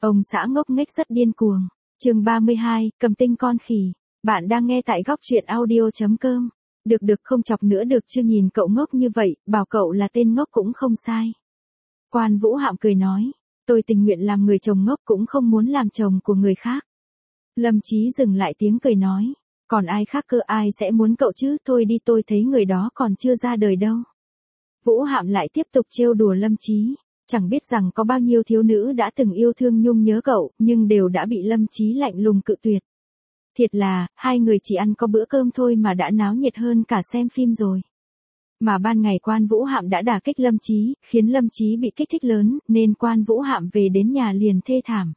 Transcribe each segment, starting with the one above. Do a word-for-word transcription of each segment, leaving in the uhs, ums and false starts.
Ông xã ngốc nghếch rất điên cuồng. Chương ba mươi hai, cầm tinh con khỉ. Bạn đang nghe tại góc truyện audio chấm com. Được được không chọc nữa được chưa, nhìn cậu ngốc như vậy, bảo cậu là tên ngốc cũng không sai. Quan Vũ Hạm cười nói, tôi tình nguyện làm người chồng ngốc cũng không muốn làm chồng của người khác. Lâm Chí dừng lại tiếng cười nói, còn ai khác cơ, ai sẽ muốn cậu chứ, thôi đi, tôi thấy người đó còn chưa ra đời đâu. Vũ Hạm lại tiếp tục trêu đùa Lâm Chí, chẳng biết rằng có bao nhiêu thiếu nữ đã từng yêu thương nhung nhớ cậu, nhưng đều đã bị Lâm Chí lạnh lùng cự tuyệt. Thiệt là, hai người chỉ ăn có bữa cơm thôi mà đã náo nhiệt hơn cả xem phim rồi. Mà ban ngày Quan Vũ Hạm đã đả kích Lâm Chí, khiến Lâm Chí bị kích thích lớn, nên Quan Vũ Hạm về đến nhà liền thê thảm.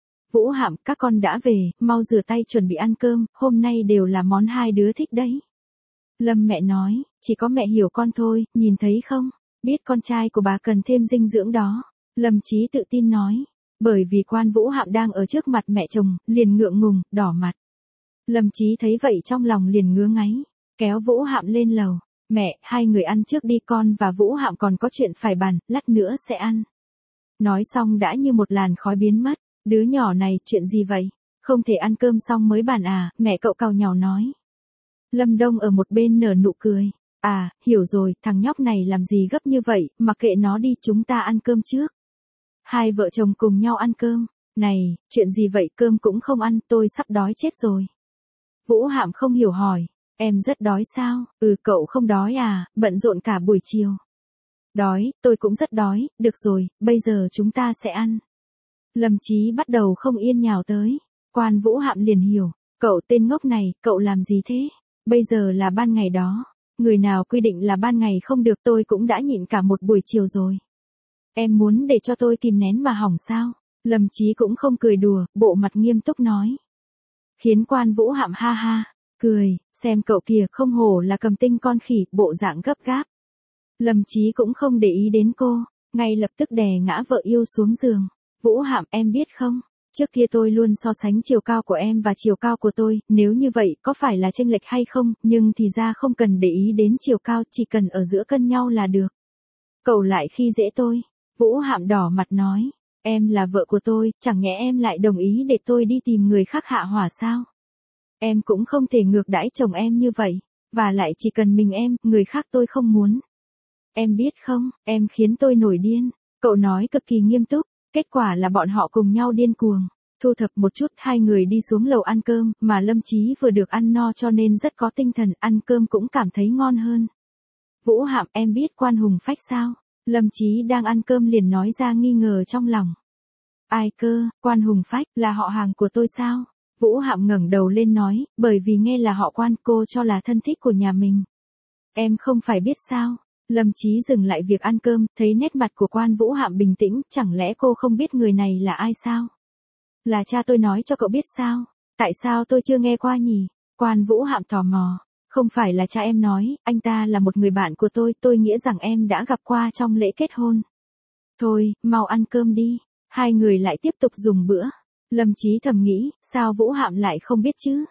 Vũ Hạm, các con đã về, mau rửa tay chuẩn bị ăn cơm, hôm nay đều là món hai đứa thích đấy. Lâm mẹ nói, chỉ có mẹ hiểu con thôi, nhìn thấy không, biết con trai của bà cần thêm dinh dưỡng đó. Lâm Chí tự tin nói, bởi vì Quan Vũ Hạm đang ở trước mặt mẹ chồng, liền ngượng ngùng, đỏ mặt. Lâm Chí thấy vậy trong lòng liền ngứa ngáy, kéo Vũ Hạm lên lầu. Mẹ, hai người ăn trước đi, con và Vũ Hạm còn có chuyện phải bàn, lát nữa sẽ ăn. Nói xong đã như một làn khói biến mất. Đứa nhỏ này, chuyện gì vậy? Không thể ăn cơm xong mới bàn à, mẹ cậu càu nhàu nói. Lâm Đông ở một bên nở nụ cười. À, hiểu rồi, thằng nhóc này làm gì gấp như vậy, mặc kệ nó đi, chúng ta ăn cơm trước. Hai vợ chồng cùng nhau ăn cơm. Này, chuyện gì vậy, cơm cũng không ăn, tôi sắp đói chết rồi. Vũ Hạm không hiểu hỏi, em rất đói sao? Ừ, cậu không đói à, bận rộn cả buổi chiều. Đói, tôi cũng rất đói, được rồi, bây giờ chúng ta sẽ ăn. Lâm Chí bắt đầu không yên nhào tới. Quan Vũ Hạm liền hiểu, cậu tên ngốc này, cậu làm gì thế? Bây giờ là ban ngày đó. Người nào quy định là ban ngày không được, tôi cũng đã nhịn cả một buổi chiều rồi. Em muốn để cho tôi kìm nén mà hỏng sao? Lâm Chí cũng không cười đùa, bộ mặt nghiêm túc nói. Khiến Quan Vũ Hạm ha ha, cười, xem cậu kìa, không hổ là cầm tinh con khỉ, bộ dạng gấp gáp. Lâm Chí cũng không để ý đến cô, ngay lập tức đè ngã vợ yêu xuống giường. Vũ Hạm, em biết không, trước kia tôi luôn so sánh chiều cao của em và chiều cao của tôi, nếu như vậy có phải là chênh lệch hay không, nhưng thì ra không cần để ý đến chiều cao, chỉ cần ở giữa cân nhau là được. Cậu lại khi dễ tôi. Vũ Hạm đỏ mặt nói, em là vợ của tôi, chẳng nhẽ em lại đồng ý để tôi đi tìm người khác hạ hỏa sao? Em cũng không thể ngược đãi chồng em như vậy, và lại chỉ cần mình em, người khác tôi không muốn. Em biết không, em khiến tôi nổi điên. Cậu nói cực kỳ nghiêm túc. Kết quả là bọn họ cùng nhau điên cuồng. Thu thập một chút, hai người đi xuống lầu ăn cơm, mà Lâm Chí vừa được ăn no cho nên rất có tinh thần, ăn cơm cũng cảm thấy ngon hơn. Vũ Hạm, em biết Quan Hùng Phách sao? Lâm Chí đang ăn cơm liền nói ra nghi ngờ trong lòng. Ai cơ, Quan Hùng Phách, là họ hàng của tôi sao? Vũ Hạm ngẩng đầu lên nói, bởi vì nghe là họ Quan, cô cho là thân thích của nhà mình. Em không phải biết sao? Lâm Chí dừng lại việc ăn cơm, thấy nét mặt của Quan Vũ Hạm bình tĩnh, chẳng lẽ cô không biết người này là ai sao? Là cha tôi nói cho cậu biết sao? Tại sao tôi chưa nghe qua nhỉ? Quan Vũ Hạm tò mò. Không phải là cha em nói, anh ta là một người bạn của tôi, tôi nghĩ rằng em đã gặp qua trong lễ kết hôn. Thôi, mau ăn cơm đi. Hai người lại tiếp tục dùng bữa. Lâm Chí thầm nghĩ, sao Vũ Hạm lại không biết chứ?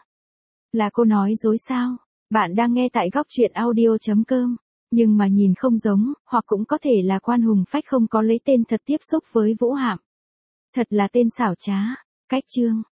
Là cô nói dối sao? Bạn đang nghe tại góc truyện audio chấm com. Nhưng mà nhìn không giống, hoặc cũng có thể là Quan Hùng Phách không có lấy tên thật tiếp xúc với Vũ Hạm. Thật là tên xảo trá. Cách chương.